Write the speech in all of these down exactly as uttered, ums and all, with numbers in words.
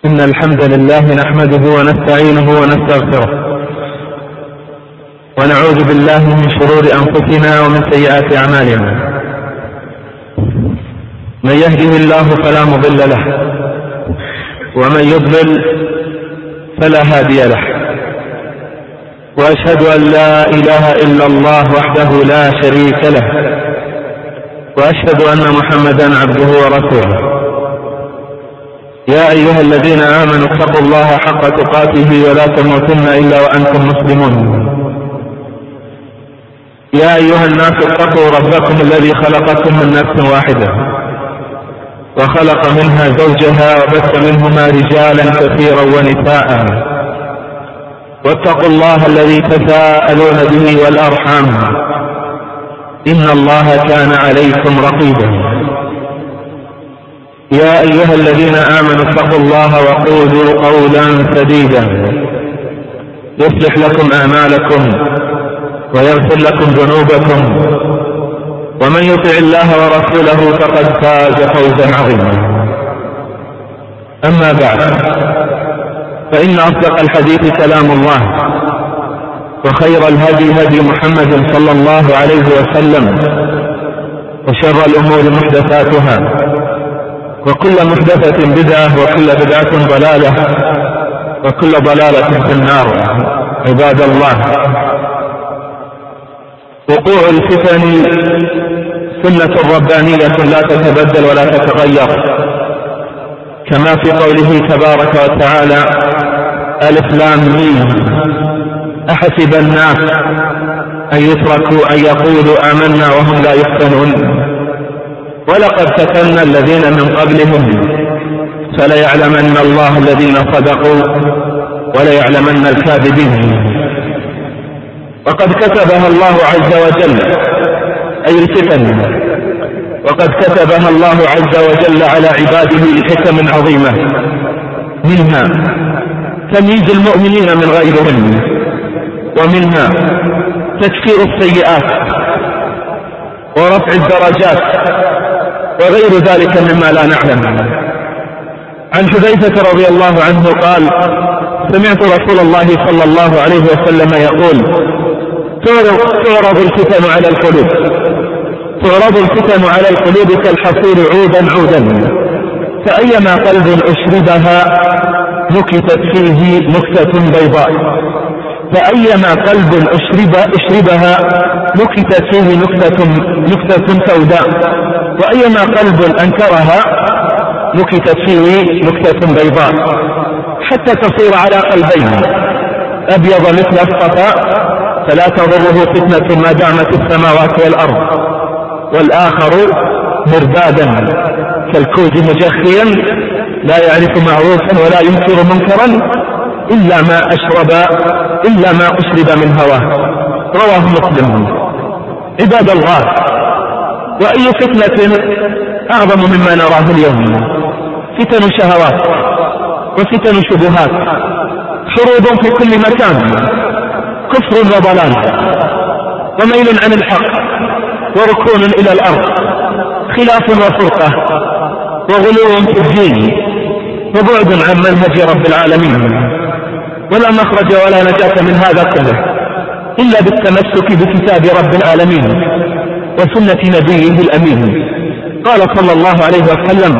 إن الحمد لله نحمده ونستعينه ونستغفره ونعوذ بالله من شرور أنفسنا ومن سيئات أعمالنا. من يهده الله فلا مضل له ومن يضلل فلا هادي له، وأشهد أن لا إله إلا الله وحده لا شريك له، وأشهد أن محمدا عبده ورسوله. يا أيها الذين آمنوا اتقوا الله حق تقاته ولا تموتن إلا وأنتم مسلمون. يا أيها الناس اتقوا ربكم الذي خلقكم من نفس واحدة وخلق منها زوجها وبث منهما رجالا كثيرا ونساء، واتقوا الله الذي تساءلون به والأرحام إن الله كان عليكم رقيبا. يا أيها الذين آمنوا اتقوا الله وقولوا قولا سديدا يصلح لكم أعمالكم ويغفر لكم ذنوبكم، ومن يطع الله ورسوله فقد فاز فوزا عظيما. أما بعد، فإن أصدق الحديث كلام الله، وخير الهدي هدي محمد صلى الله عليه وسلم، وشر الأمور محدثاتها، وكل محدثة بدعة، وكل بدعة ضلالة، وكل ضلالة في النار. عباد الله، وقوع الفتن سنة ربانية لا تتبدل ولا تتغير، كما في قوله تبارك وتعالى: ألف لام ميم أحسب الناس أن يتركوا أن يقولوا آمنا وهم لا يفتنون، ولقد فتنا الذين من قبلهم فليعلمن الله الذين صدقوا وليعلمن الكاذبين. وقد كتبها الله عز وجل، أي الفتن، وقد كتبها الله عز وجل على عباده لحكم عظيمة، منها تمييز المؤمنين من غيرهم، ومنها تكفير السيئات ورفع الدرجات وغير ذلك مما لا نعلم. عن حذيفة رضي الله عنه قال: سمعت رسول الله صلى الله عليه وسلم يقول: تعرض الفتن على القلوب تعرض الفتن على القلوب كالحصير عودا عودا، فأيما قلب أشربها نكتت فيه نكتة بيضاء فأيما قلب أشرب أشربها نكتت فيه نكتة نكتة سوداء، وأيما قلب أنكرها نكتت فيه نكتة بيضاء، حتى تصير على قلبين: أبيض مثل الصفاء فلا تضره فتنة ما دامت السماوات والأرض، والآخر مربادا كالكوز مجخيا لا يعرف معروفا ولا ينكر منكرا إلا ما أشرب إلا ما أشرب من هواه. رواه مسلم. عباد الله، وأي فتنة أعظم مما نراه اليوم؟ فتن شهوات وفتن شبهات، حروب في كل مكان، كفر وضلال وميل عن الحق وركون إلى الأرض، خلاف وفرقة وغلو في الدين وبعد عن منهج رب العالمين. ولا مخرج ولا نجاة من هذا كله إلا بالتمسك بكتاب رب العالمين وسنة نبيه الأمين. قال صلى الله عليه وسلم: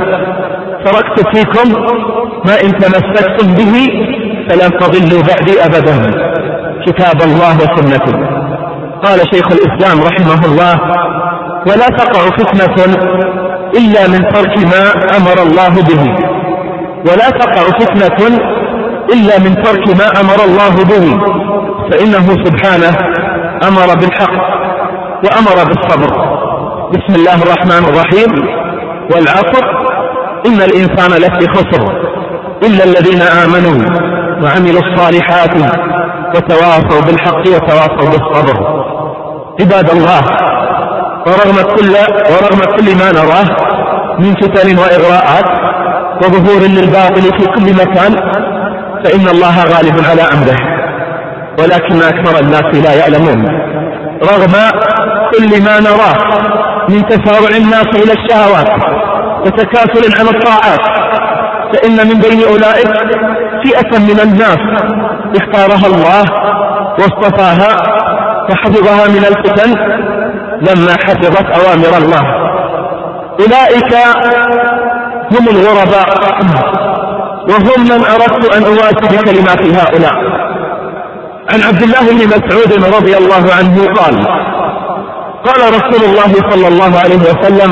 تركت فيكم ما إن تمسكتم به فلن تضلوا بعدي أبدا، كتاب الله وسنته. قال شيخ الإسلام رحمه الله: ولا تقع فتنة إلا من ترك ما أمر الله به ولا تقع فتنة إلا من ترك ما أمر الله به، فإنه سبحانه أمر بالحق وأمر بالصبر. بسم الله الرحمن الرحيم: والعصر إن الإنسان لفي خسر إلا الذين آمنوا وعملوا الصالحات وتواصوا بالحق وتواصوا بالصبر. عباد الله، ورغم كل, ورغم كل ما نراه من فتن وإغراءات وظهور للباطل في كل مكان، فإن الله غالب على أمره، ولكن أكثر الناس لا يعلمون. رغم كل ما نراه من تسارع الناس إلى الشهوات وتكاسل عن الطاعات فإن من بين أولئك فئة من الناس اختارها الله واصطفاها فحفظها من الفتن لما حفظت أوامر الله. أولئك هم الغرباء، وهم من أردت أن أواسي بكلمات هؤلاء. عن عبد الله بن مسعود رضي الله عنه قال: قال رسول الله صلى الله عليه وسلم: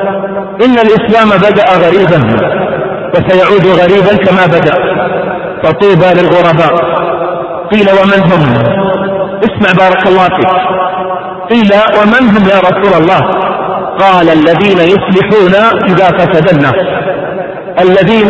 إن الإسلام بدأ غريبا وسيعود غريبا كما بدأ، فطوبى للغرباء. قيل: ومن هم؟ اسمع بارك الله فيك. قيل: ومن هم يا رسول الله؟ قال: الذين يصلحون إذا فسد الناس. الذين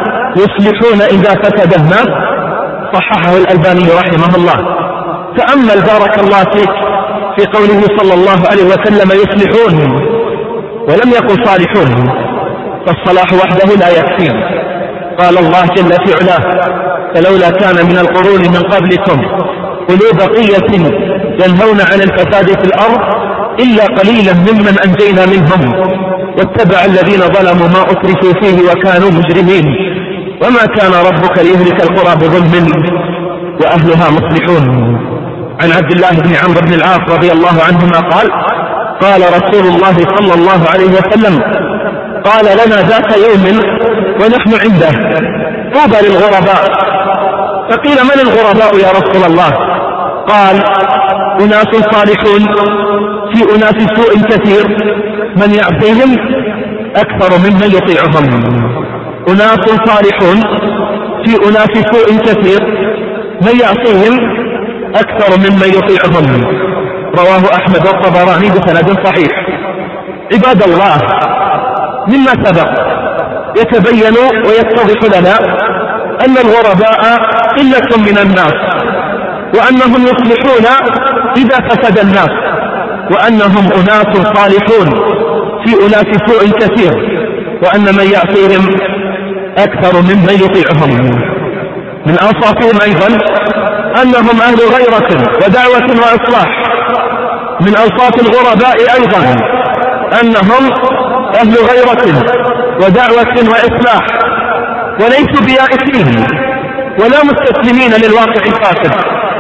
يصلحون إذا فسد الناس، صححه الألباني رحمه الله. تأمل بارك الله فيك في قوله صلى الله عليه وسلم: يصلحون، ولم يقل صالحون، فالصلاح وحده لا يكفي. قال الله جل في علاه: فلولا كان من القرون من قبلكم أولو بقية ينهون عن الفساد في الأرض إلا قليلا ممن أنجينا منهم واتبع الذين ظلموا ما أترفوا فيه وكانوا مجرمين وما كان ربك ليهلك القرى بظلم وأهلها مصلحون. عن عبد الله بن عمرو بن العاص رضي الله عنهما قال: قال رسول الله صلى الله عليه وسلم: قال لنا ذات يوم ونحن عنده: طوبى للغرباء. فقيل: من الغرباء يا رسول الله؟ قال: أناس صالحون في أناس سوء كثير من يعصيهم أكثر ممن يطيعهم. أناس صالحون في أناس سوء كثير من يعصيهم أكثر ممن يطيعهم. رواه أحمد والطبراني بسند صحيح. عباد الله، مما سبق يتبين ويتضح لنا أن الغرباء قلة من الناس، وأنهم يصلحون إذا فسد الناس، وأنهم أناس صالحون في أناس سوء كثير، وأن من يعصيهم أكثر ممن يطيعهم. من أوصافهم أيضا أنهم أهل غيرة ودعوة وإصلاح. من أوصاف الغرباء أيضا أنهم أهل غيرة ودعوة وإصلاح، وليسوا بيائسين ولا مستسلمين للواقع الفاسد.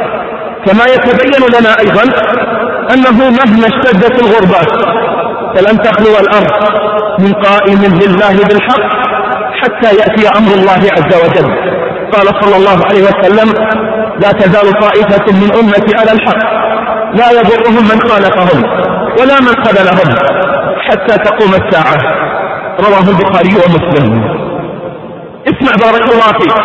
كما يتبين لنا أيضا أنه مهما اشتدت الغربات فلن تخلو الأرض من قائم لله بالحق حتى يأتي أمر الله عز وجل. قال صلى الله عليه وسلم: لا تزال طائفة من أمتي على الحق لا يضرهم من خالفهم ولا من خذلهم حتى تقوم الساعة. رواه البخاري ومسلم. اسمع بارك الله فيك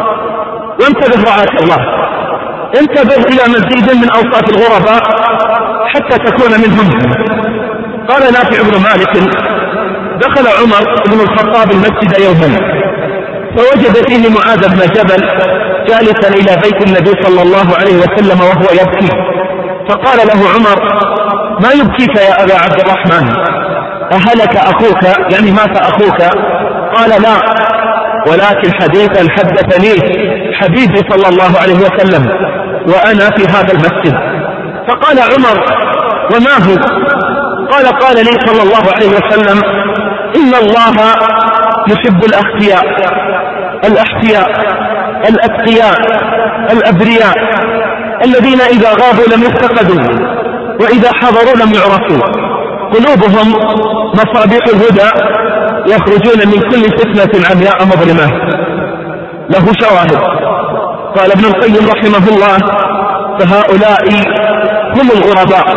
وانتبه رعاك الله، انتبه إلى مزيد من أوصاف الغرباء حتى تكون منهم. قال نافع بن مالك: دخل عمر بن الخطاب المسجد يوما فوجد فيه معاذ بن جبل جالسا إلى بيت النبي صلى الله عليه وسلم وهو يبكي، فقال له عمر: ما يبكيك يا أبا عبد الرحمن؟ أهلك أخوك؟ يعني مات أخوك؟ قال: لا، ولكن حديثا حدثني حبيبي صلى الله عليه وسلم وأنا في هذا المسجد. فقال عمر: وما هو؟ قال: قال لي صلى الله عليه وسلم: إن الله يحب الأخفياء الأحفياء الأتقياء الأبرياء الذين إذا غابوا لم يفتقدوا وإذا حضروا لم يعرفوا، قلوبهم مصابيح الهدى يخرجون من كل فتنة عمياء مظلمة. له شواهد. قال ابن القيم رحمه الله: فهؤلاء هم الغرباء.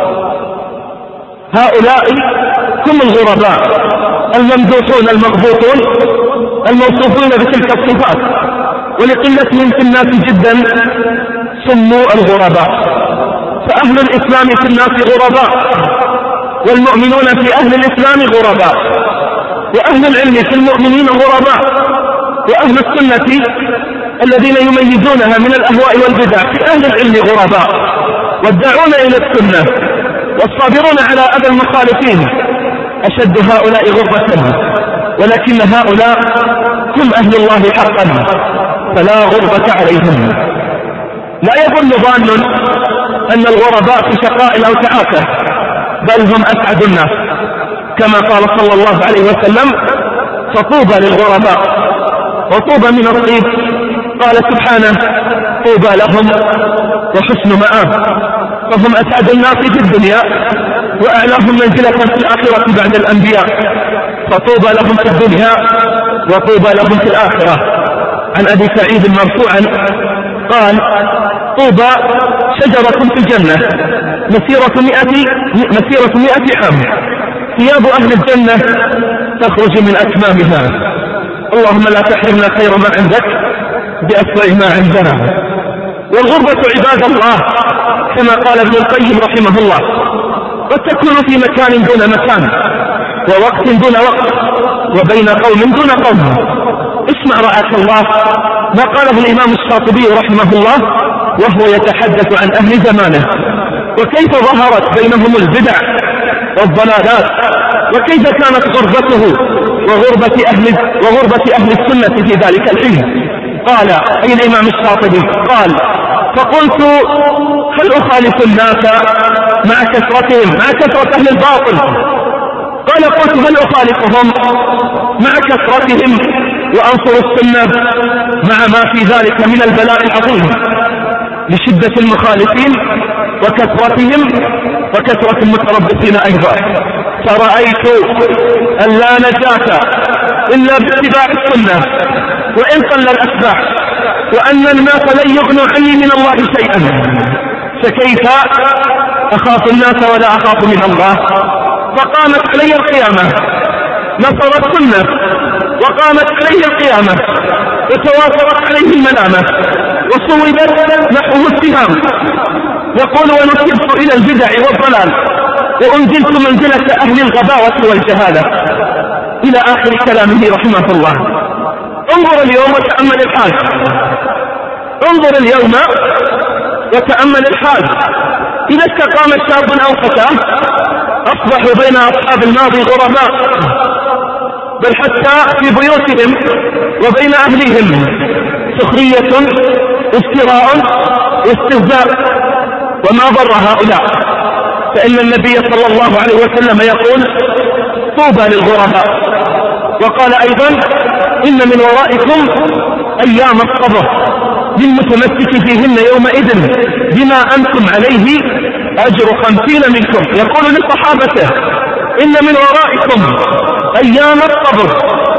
هؤلاء هم الغرباء الممدوحون المغبوطون الموصوفون بتلك الصفات، ولقلتهم في الناس جدا سموا الغرباء. فأهل الإسلام في الناس غرباء، والمؤمنون في أهل الإسلام غرباء، وأهل العلم في المؤمنين غرباء، وأهل السنة الذين يميزونها من الأهواء والبدع في أهل العلم غرباء، والداعون إلى السنة والصابرون على أذى المخالفين أشد هؤلاء غربة، ولكن هؤلاء هم أهل الله حقا فلا غربة عليهم. لا يظن ظان أن الغرباء في شقاء أو تعاسة، بل هم أسعد الناس، كما قال صلى الله عليه وسلم: فطوبى للغرباء. وطوبى من الطيب. قال سبحانه طوبى لهم وحسن مآب، فهم أسعد الناس في الدنيا وأعلاهم منزلة في الآخرة بعد الأنبياء، فطوبى لهم في الدنيا وطوبى لهم في الآخرة. عن أبي سعيد مرفوعا قال طوبى شجرة في الجنة مسيرة مئة مسيرة مئة عام، ثياب أهل الجنة تخرج من أكمامها. اللهم لا تحرمنا خير ما عندك بأسوأ ما عندنا. والغربة عباد الله كما قال ابن القيم رحمه الله قد تكون في مكان دون مكان، ووقت دون وقت، وبين قوم دون قوم. اسمع رعاك الله ما قاله الإمام الشاطبي رحمه الله وهو يتحدث عن أهل زمانه، وكيف ظهرت بينهم البدع والضلالات، وكيف كانت غربته وغربة أهل, وغربة أهل السنة في ذلك الحين. قال أي الإمام الشاطبي قال فقلت هل أخالف الناس مع كثرتهم مع كثرة أهل الباطل؟ قال قلت هل أخالفهم مع كثرتهم وأنصر السنة مع ما في ذلك من البلاء العظيم لشدة المخالفين وكثرتهم وكثرة المتربصين أيضا. فرأيت أن لا نجاة إلا باتباع السنة وإن قل الأتباع، وأن الناس لن يغنوا عني من الله شيئا، فكيف أخاف الناس ولا أخاف من الله؟ فقامت علي القيامة، نصر السنة وقامت عليه القيامة وتوافرت عليه الملامة وصوبت نحوه السهام. يقول ونسبت إلى البدع والضلال وأنزلت منزلة أهل الغباوة والجهالة، إلى آخر كلامه رحمه الله. انظر اليوم وتأمل الحال، انظر اليوم وتأمل الحال. إذا استقام شاب أو فتاة أصبحوا بين أصحاب الماضي غرباء، بل حتى في بيوتهم وبين أهليهم سخرية افتراء واستهزاء. وما ضر هؤلاء، فإن النبي صلى الله عليه وسلم يقول طوبى للغرباء. وقال أيضا إن من ورائكم أيام الصبر للمتمسك فيهن يومئذ بما أنتم عليه أجر خمسين منكم. يقول لصحابته إن من ورائكم أيام الصبر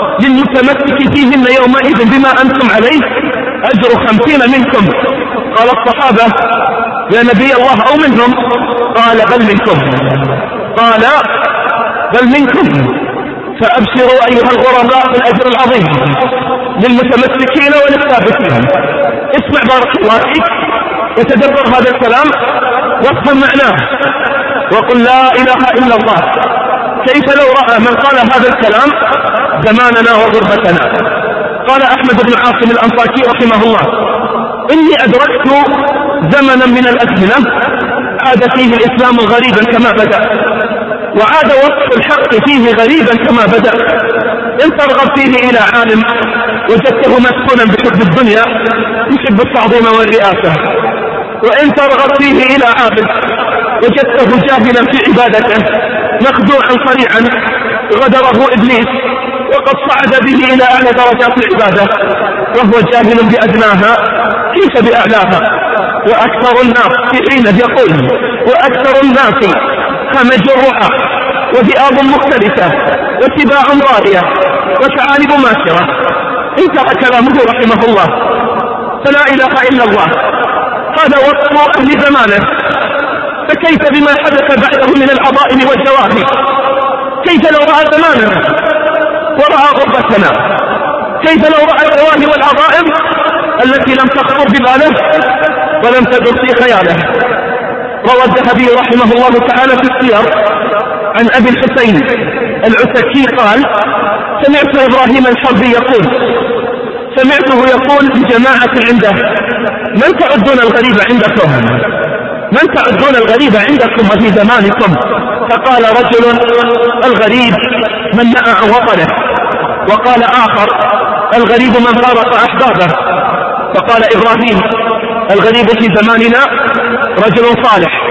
للمتمسك فيهن يومئذ بما أنتم عليه أجر خمسين منكم. قال الصحابة يا نبي الله أو منهم؟ قال بل منكم. قال بل منكم. فأبشروا أيها الغرباء بالأجر العظيم للمتمسكين وللثابتين. اسمع بارك الله فيك وتدبر هذا الكلام وافهم معناه وقل لا إله إلا الله. كيف لو رأى من قال هذا الكلام زماننا وغربتنا؟ قال أحمد بن عاصم الأنطاكي رحمه الله إني أدركت زمنا من الأزمنة عاد فيه الإسلام غريبا كما بدأ، وعاد وصف الحق فيه غريبا كما بدأ. إن ترغب فيه إلى عالم وجدته مسكونا بحب الدنيا يحب التعظيم والرئاسة، وإن ترغب فيه إلى عابد وجدته جاهلا في عبادته مخدوعا صريعا غدره إبليس وقد صعد به إلى أعلى درجات العبادة وهو جاهل بأدناها كيف بأعلاها. وأكثر الناس في حين يقول وأكثر الناس همج الرعى وذئاب مختلفة واتباع ضارية وثعالب ماشرة. انتهى كلامه رحمه الله. فلا إله إلا الله هذا وصف أهل زمانه، فكيف بما حدث بعده من العظائم والجواهر؟ كيف لو رأى زماننا ورأى غربتنا؟ كيف لو رأى الجواهر والعظائم التي لم تخطر بباله ولم تدر في خياله؟ روى الذهبي رحمه الله تعالى في السير عن أبي الحسين العتكي قال سمعت إبراهيم الحربي يقول سمعته يقول لجماعة عنده من تعدون الغريب عندكم؟ من تعدون الغريب عندكم وفي زمانكم؟ فقال رجل الغريب من نأى عن وطنه. وقال آخر الغريب من فارق أحبابه. فقال إبراهيم الغريب في زماننا رجل صالح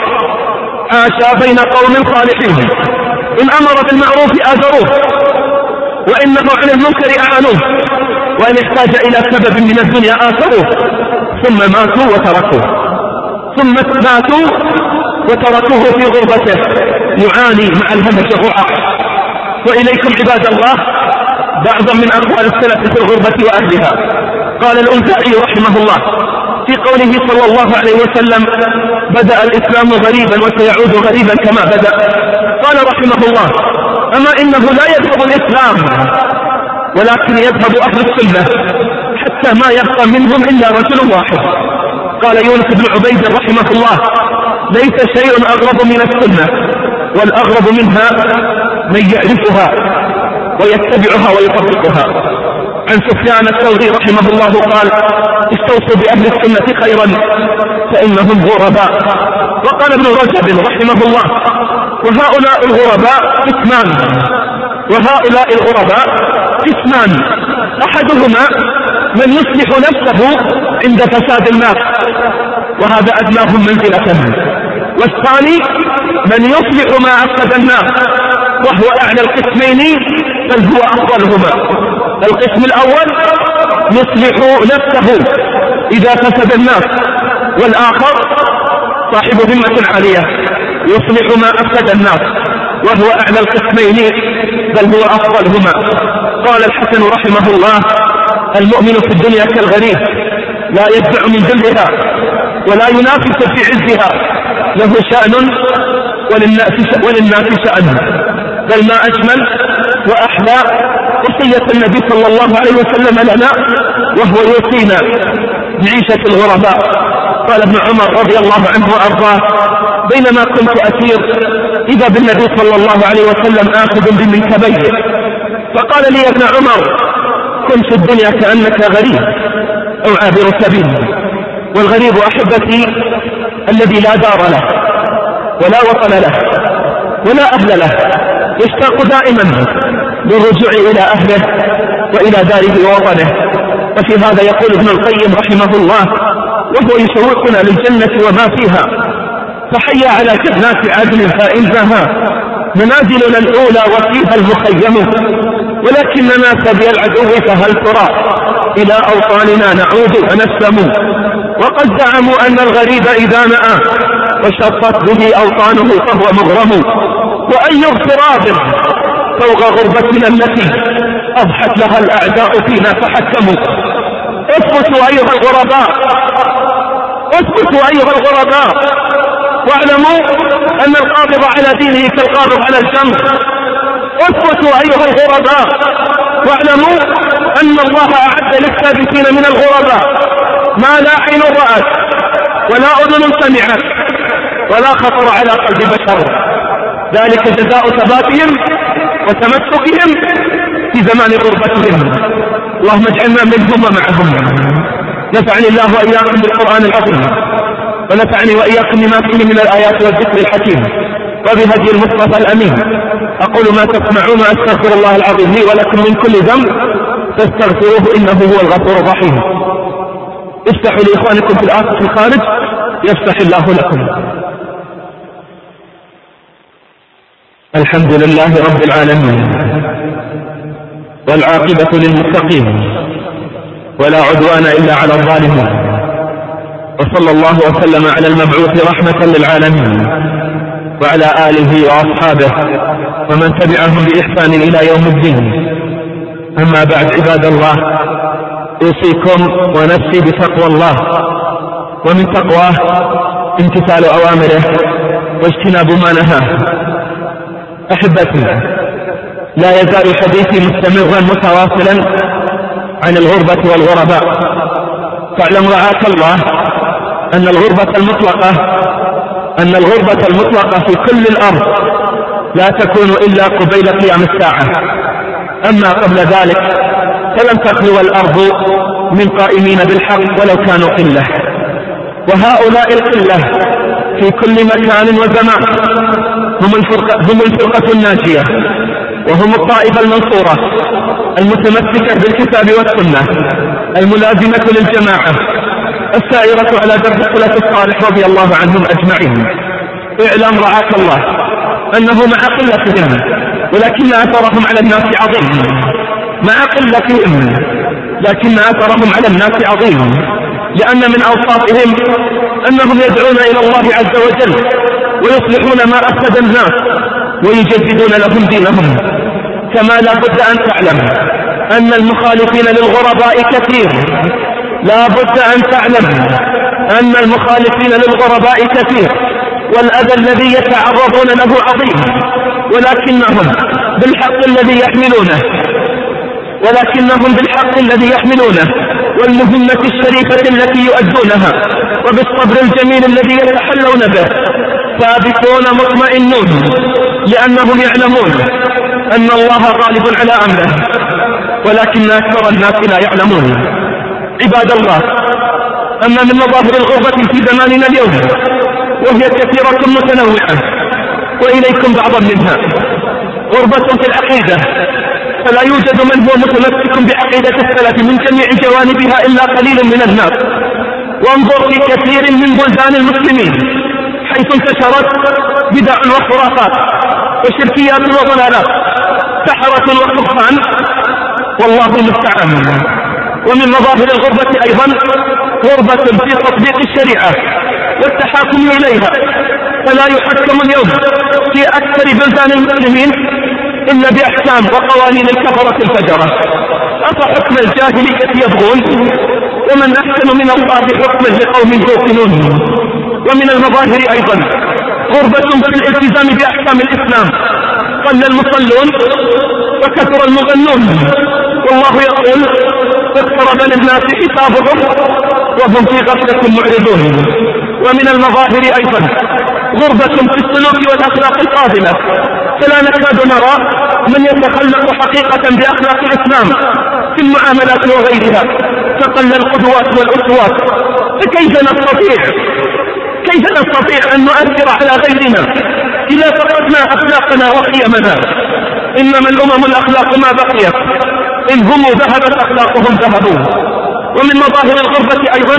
عاش بين قوم صالحين إن أمر بالمعروف آزروه وإن نهوا عن المنكر أعانوه وإن احتاج إلى سبب من الدنيا آثروه، ثم ماتوا وتركوه ثم ماتوا وتركوه في غربته يعاني مع الهمج الرعاع. وإليكم عباد الله بعضا من أقوال السلف في الغربة وأهلها. قال الأوزاعي رحمه الله في قوله صلى الله عليه وسلم: بدأ الإسلام غريبا وسيعود غريبا كما بدأ. قال رحمه الله: أما إنه لا يذهب الإسلام ولكن يذهب أهل السنة حتى ما يبقى منهم إلا رجل واحد. قال يونس بن عبيد رحمه الله: ليس شيء أغرب من السنة، والأغرب منها من يعرفها ويتبعها ويطبقها. عن سفيان الثوري رحمه الله قال: استوصوا بأهل السنة خيرا فإنهم غرباء. وقال ابن رجب رحمه الله: وهؤلاء الغرباء قسمان وهؤلاء الغرباء قسمان أحدهما من يصلح نفسه عند فساد الناس وهذا أدناهم منزلة، والثاني من يصلح ما أفسد الناس وهو أعلى القسمين بل هو أفضلهما. القسم الأول يصلح نفسه إذا فسد الناس، والآخر صاحب همة عالية يصلح ما أفسد الناس وهو أعلى القسمين بل هو أفضلهما. قال الحسن رحمه الله: المؤمن في الدنيا كالغريب لا يدفع من ذلها ولا ينافس في عزها، له شأن وللناس شأن. بل ما أجمل وأحلى وصية النبي صلى الله عليه وسلم لنا وهو يوصينا بعيشة الغرباء. قال ابن عمر رضي الله عنه وأرضاه: بينما كنت أسير إذا بالنبي صلى الله عليه وسلم آخذ بمنكبيه فقال لي: يا ابن عمر، كن في الدنيا كأنك غريب أو عابر سبيل. والغريب أحبتي الذي لا دار له ولا وطن له ولا أهل له، يشتاق دائما للرجوع إلى أهله وإلى داره ووطنه. وفي هذا يقول ابن القيم رحمه الله وهو يشوقنا للجنة وما فيها: فحيا على جنات عدن فإنها منازلنا الأولى وفيها المخيم، ولكننا سبي العدو فهل ترى إلى أوطاننا نعود ونسلم. وقد زعموا أن الغريب إذا نأى وشطت به أوطانه فهو مغرم، وأي اغتراب فوق غربتنا التي أضحت لها الأعداء فينا فحكموا. اثبتوا أيها الغرباء اثبتوا أيها الغرباء واعلموا أن القابض على دينه كالقابض على الجمر. اثبتوا أيها الغرباء واعلموا أن الله أعد للثابتين من الغرباء ما لا عين رأت ولا أذن سمعت ولا خطر على قلب بشر، ذلك جزاء ثباتهم وتمسكهم في زمان غربتهم. اللهم اجعلنا منهم ومعهم. نفعني الله وإياكم بالقرآن العظيم، ونفعني وإياكم بما فيه من الآيات والذكر الحكيم وبهدي المصطفى الأمين. أقول ما تسمعون وأستغفر الله العظيم لي ولكم من كل ذنب فاستغفروه إنه هو الغفور الرحيم. افتحوا لإخوانكم في الآخر في الخارج يفتح الله لكم. الحمد لله رب العالمين، والعاقبة للمتقين، ولا عدوان إلا على الظالمين، وصلى الله وسلم على المبعوث رحمة للعالمين وعلى آله وأصحابه ومن تبعهم بإحسان إلى يوم الدين. أما بعد عباد الله، أوصيكم ونفسي بتقوى الله، ومن تقواه امتثال أوامره واجتناب ما نهاه. أحبتي، لا يزال حديثي مستمرا متواصلا عن الغربة والغرباء. فاعلم رعاك الله أن الغربة المطلقة أن الغربة المطلقة في كل الأرض لا تكون إلا قبيل قيام الساعة. أما قبل ذلك فلن تخلو الأرض من قائمين بالحق ولو كانوا قلة، وهؤلاء القلة في كل مكان وزمان هم الفرقة, هم الفرقة الناجية، وهم الطائفة المنصورة المتمسكة بالكتاب والسنة الملازمة للجماعة السائرة على درب السلف الصالح رضي الله عنهم أجمعين. اعلم رعاك الله أنه مع قلتهم ولكن أثرهم على الناس عظيم، مع قلتهم لكن أثرهم على الناس عظيم، لأن من أوصافهم أنهم يدعون إلى الله عز وجل ويصلحون ما أفسد الناس ويجددون لهم دينهم. كما لا بد أن تعلم أن المخالفين للغرباء كثير، لا بد أن تعلم أن المخالفين للغرباء كثير، والأذى الذي يتعرضون له عظيم، ولكنهم بالحق الذي يحملونه ولكنهم بالحق الذي يحملونه والمهمة الشريفة التي يؤدونها وبالصبر الجميل الذي يتحلون به ثابتون مطمئنون، لأنهم يعلمون أن الله غالب على أمره، ولكن أكثر الناس لا يعلمون. عباد الله، أما من مظاهر الغربة في زماننا اليوم وهي كثيرة متنوعة، وإليكم بعضا منها. غربة في العقيدة، فلا يوجد من هو متمسك بعقيدة السلف من جميع جوانبها إلا قليل من الناس. وانظر في كثير من بلدان المسلمين حيث انتشرت بدع وخرافات وشركيات وضلالات، سحرة وكهان، والله المستعان. ومن مظاهر الغربة أيضا غربة في تطبيق الشريعة والتحاكم إليها، فلا يحكم اليوم في أكثر بلدان المسلمين إلا بأحكام وقوانين الكفرة الفجرة. أفحكم الجاهلية يبغون ومن أحسن من الله حكما لقوم يوقنون. ومن المظاهر أيضا غربة في الالتزام بأحكام الإسلام، قل المصلون وكثر المغنون، والله يقول اقترب للناس حسابهم وهم في غفلة معرضون. ومن المظاهر أيضا غربة في السلوك والأخلاق القادمة، فلا نكاد نرى من يتخلق حقيقة بأخلاق الإسلام في المعاملات وغيرها، فقل القدوات والأسوات. فكيف نستطيع كيف نستطيع أن نؤثر على غيرنا إذا فقدنا أخلاقنا وقيمنا؟ إنما الأمم الأخلاق ما بقيت، إن هم ذهبت أخلاقهم ذهبوا. ومن مظاهر الغربة أيضا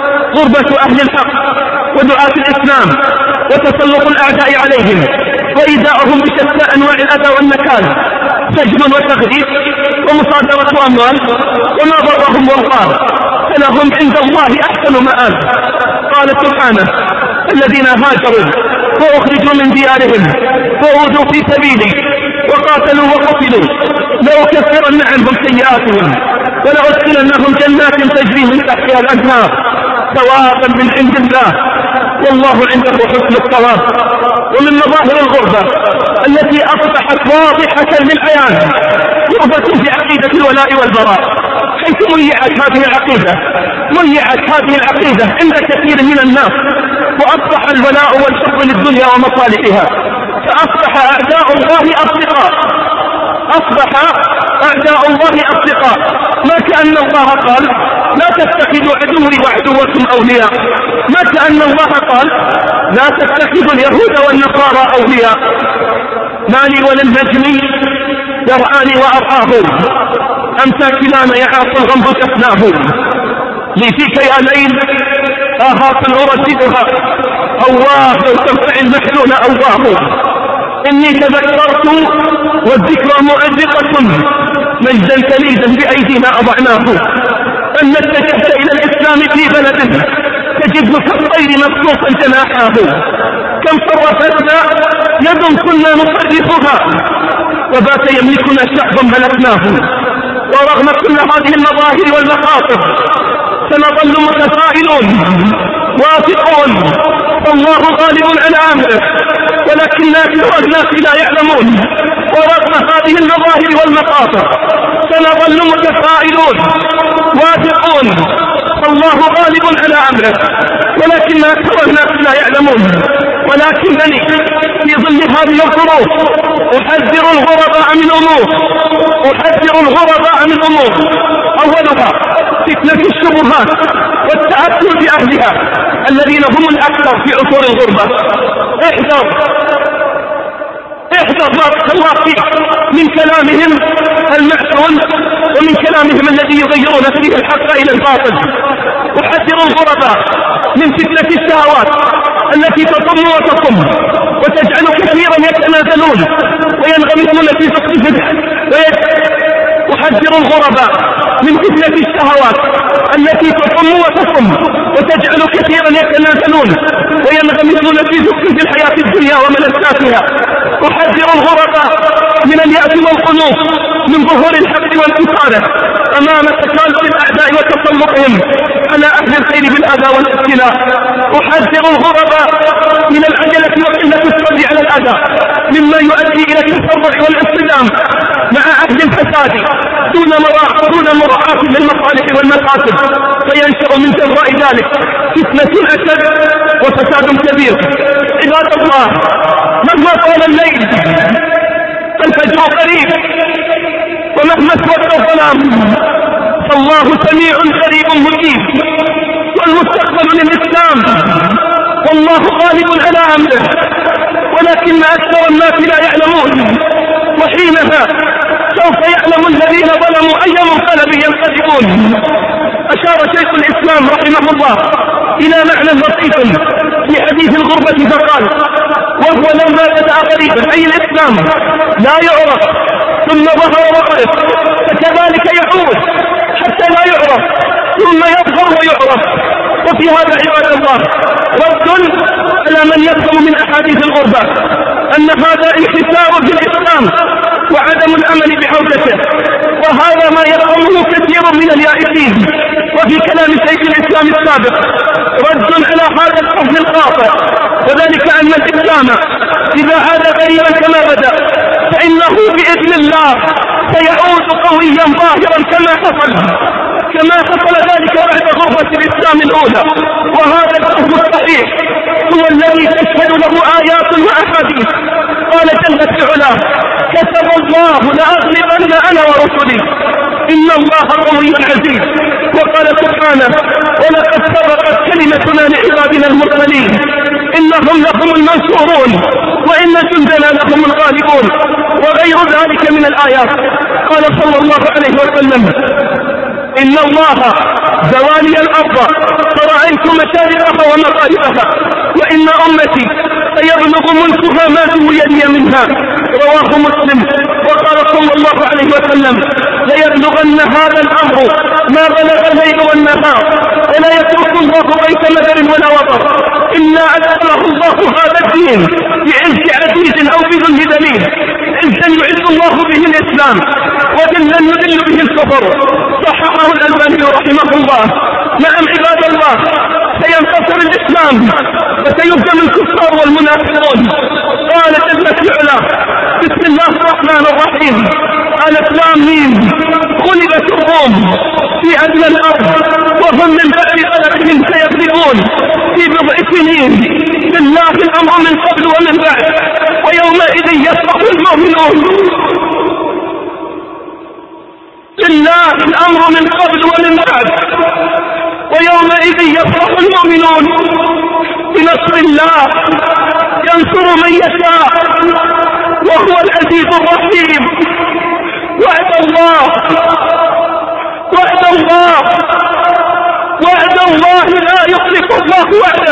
غربة أهل الحق ودعاة الإسلام وتسلط الأعداء عليهم وإيذاؤهم بشتى أنواع الأذى والنكال، سجن وتغريب ومصادرة أموال وما ضرهم والله، فلهم عند الله أحسن مآل. قال سبحانه: الذين هاجروا وأخرجوا من ديارهم وأوذوا في سبيلي وقاتلوا وقتلوا لأكفرن عنهم سيئاتهم ولأدخلنهم جنات تجري من تحتها الأنهار ثوابا من عند الله والله عنده حسن الثواب. ومن مظاهر الغربة التي أصبحت واضحة للعيان غربة في عقيدة الولاء والبراء، حيث ميعت هذه العقيدة ميعت هذه العقيدة عند كثير من الناس، وأصبح الولاء والحب للدنيا ومصالحها، فأصبح أعداء الله أصدقاء أصبح أعداء الله أصدقاء ما كأن الله قال: لا تتخذوا عدوي وعدوكم أولياء، ما كأن الله قال: لا تتخذوا اليهود والنصارى أولياء. ما لي وللنجم يرعاني وأرعاه، أمسى كلانا يعاص الغمض تفناه، لي فيك يا ليل آهات أرددها، أواه لو تنفع المحزون أواه. إني تذكرت والذكرى مؤذقة مجدا تليدا بأيدينا أضعناه، أن اتجهت إلى الإسلام في بلد تجد كالطير مبسوطا جناحاه، كم صرفتنا يد كنا نصرفها وبات يملكنا شعب ملكناه. ورغم كل هذه المظاهر والمخاطر سنظل متفائلون واثقون فالله غالب على أمره، ولكن أكثر الناس لا يعلمون. ورغم هذه المظاهر والمخاطر سنظل متفائلون واثقون فالله غالب على أمره، ولكن أكثر الناس لا يعلمون. ولكنني في ظل هذه الظروف أحذر الغرباء من أمور أحذر الغرباء من أمور أولها فتنة الشبهات والتأثر بأهلها الذين هم الأكثر في عصور الغربة. احذر احذر بارك الله فيك من كلامهم المعسول ومن كلامهم الذي يغيرون فيه الحق إلى الباطل. أحذر الغرباء من فتنة الشهوات التي تطم وتطم وتجعل كثيرا يتنازلون وينغمسون في فقد الفتح أحذر الغرباء من فتنة الشهوات التي تطم وتطم وتجعل كثيرا يتنازلون وينغمسون في زخرف في الحياة الدنيا وملذاتها. أحذر الغرباء من اليأس والقنوط من ظهور الحق والانتصار أمام تكالب الأعداء وتسلطهم على أهل الخير بالأذى والابتلاء. أحذر الغرباء من العجلة وقلة الصبر على الأذى مما يؤدي إلى التفرق والاصطدام مع أهل الفساد دون مراعاة دون مراعاة للمصالح والمقاصد، فينشأ من جراء ذلك فتنة أشد وفساد كبير. عباد الله، مهما طال الليل فالفجر قريب، ومهما اسود الظلام فالله سميع قريب مجيب، والمستقبل للإسلام والله غالب على أمره، ولكن أكثر الناس لا يعلمون، وحينها سوف يعلم الذين ظلموا أي منقلب ينقلبون. أشار شيخ الإسلام رحمه الله إلى معنى لطيف في حديث الغربة فقال: وهو لما بدأ غريبا أي الإسلام لا يعرف ثم ظهر وعرف، فكذلك يعود حتى لا يعرف ثم يظهر ويعرف. وفي هذا عباد الله رد على من يفهم من أحاديث الغربة أن هذا انحسار في الإسلام وعدم الأمل بعودته، وهذا ما يفهمه كثير من اليائسين. وفي كلام شيخ الإسلام السابق رد على هذا الفهم الخاطئ، وذلك أن الإسلام إذا عاد غريبا كما بدأ فإنه بإذن الله سيعود قويا ظاهرا كما حصل كما حصل ذلك بعد غربة الإسلام الأولى. وهذا الفهم الصحيح هو الذي تشهد له آيات وأحاديث. قال جل في علاه: كتب الله لأغلبن أنا ورسلي إن الله قوي عزيز. وقال سبحانه: ولقد سبقت كلمتنا لعبادنا المرسلين إنهم لهم المنصورون وإن جندنا لهم الغالبون، وغير ذلك من الآيات. قال صلى الله عليه وسلم: إن الله زوالي الأرض فرأيت مشارقها ومغاربها وإن أمتي سيبلغ ملكها ما زوي لي منها. رواه مسلم. وقال صلى الله عليه وسلم: ليبلغن هذا الأمر ما بلغ الليل والنهار ولا يترك الله بيت مدر ولا وطر إلا أدخله الله هذا الدين بعز عزيز أو بذل دليل، عزا يعز الله به الإسلام وذلا يذل به الكفر. صححه الألباني رحمه الله. نعم عباد الله، سينتصر الإسلام وسيهزم الكفار والمنافقون. قال جل في علاه: بسم الله الرحمن الرحيم، ألف لام ميم، غلبت الروم في أدنى الأرض وهم من بعد غلبهم سيغلبون في بضع سنين، لله الأمر من قبل ومن بعد ويومئذ يفرح المؤمنون. لله الأمر من قبل ومن بعد ويومئذ يفرح المؤمنون بنصر الله ينصر من يشاء وهو العزيز الرحيم. وعد الله وعد الله وعد الله لا يخلف الله وعده،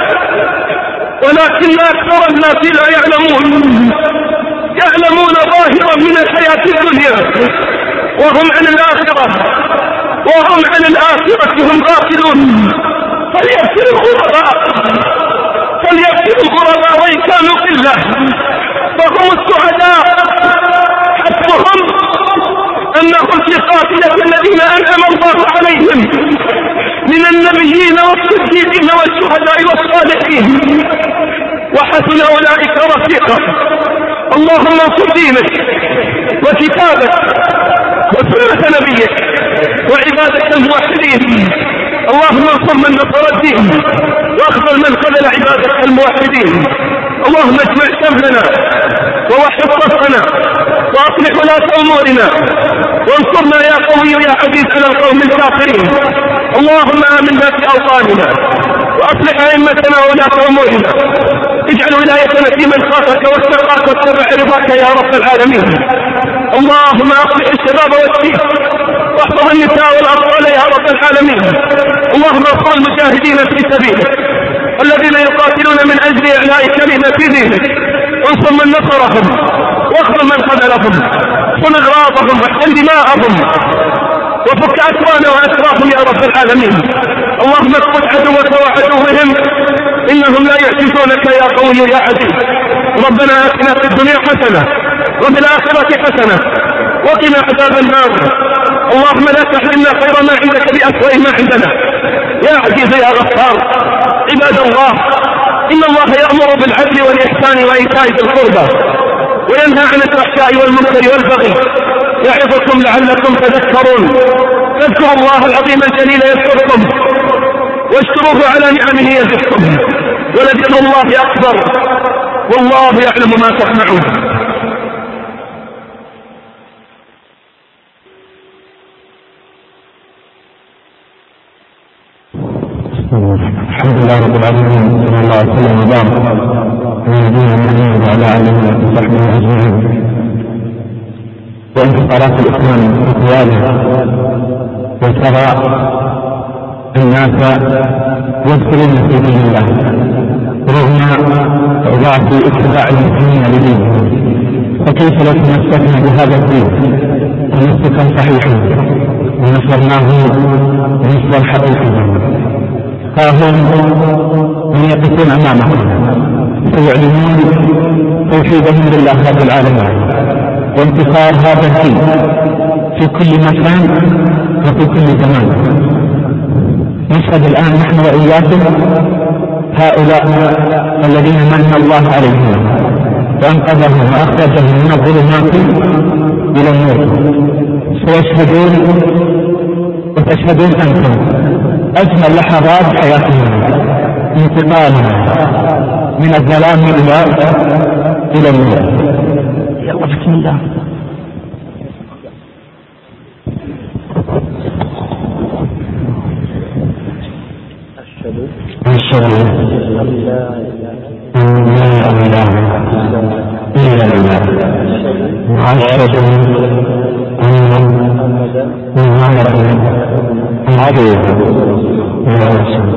ولكن أكثر الناس لا يعلمون يعلمون ظاهرا من الحياة الدنيا وهم عن الآخرة وهم عن الآخرة هم غافلون. فليبكر الغرباء فليبكر الغرباء وإن كانوا قلة فهم السعداء، حسبهم أنهم في قافلة الذين أنعم الله عليهم من النبيين والصديقين والشهداء والصالحين وحسن أولئك رفيقا. اللهم انصر دينك وكتابك وسنة نبيك وعبادك الموحدين. اللهم انصر من نصر الدين واخذل من خذل عبادك الموحدين. اللهم اجمع شملنا ووحد صفنا واصلح ولاة امورنا وانصرنا يا قوي يا عزيز على القوم الكافرين. اللهم امنا في اوطاننا واصلح ائمتنا وولاة امورنا. اجعل ولايتنا في من خافك واتقاك واتبع رضاك يا رب العالمين. اللهم اصلح الشباب والشيخ واحفظ النساء والاطفال يا رب العالمين. اللهم انصر المجاهدين في سبيلك الذين يقاتلون من اجل اعلاء كلمة دينك، وانصر من نصرهم واخذل من خذلهم، صن اغراضهم واحسن دماءهم، وفك أسوانا وأسراهم يا رب العالمين. اللهم اثبت عدوك وعدوهم إنهم لا يعجزونك يا قوي يا عزيز. ربنا آتنا في الدنيا حسنة وفي الآخرة حسنة وقنا عذاب النار. اللهم لا تحرمنا خير ما عندك بأسوأ ما عندنا يا عزيز يا غفار. عباد الله، إن الله يأمر بالعدل والإحسان وإيتاء ذي القربى وينهى عن الفحشاء والمنكر والبغي يعظكم لعلكم تذكرون. فاذكروا الله العظيم الجليل يذكركم واشكروه على نعمه يزدكم ولذكر الله أكبر والله يعلم ما تصنعون. الحمد لله رب العالمين، صلى الله عليه وسلم وبارك على نبينا محمد وعلى اله وصحبه اجمعين. وانتصارات الاسلام وقواله، وترى الناس يدخلون في دين الله رغم ضعف اتباع المسلمين لدينهم، فكيف لو تمسكنا بهذا الدين تمسكا صحيحا ونصرناه نصرا حقيقيا؟ فهم من يقفون امامهم سيعلنون توحيدهم لله رب العالمين وانتصار هذا الدين في كل مكان وفي كل زمان. نشهد الان نحن واياكم هؤلاء الذين من الله عليهم وانقذهم واخرجهم من الظلمات الى النور، سيشهدون وتشهدون انتم أجمل لحظات حياتهم، انتقالهم من الظلام إلى إلى النور. يلا بسم الله. أشهد أن لا إله إلا الله وأشهد أن محمدا عبده ورسوله.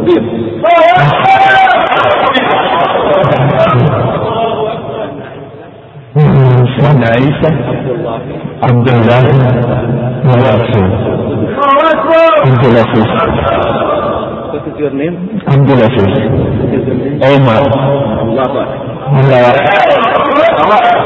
عيسى عبد الله ورسوله. عبد العزيز عبد العزيز عمر الله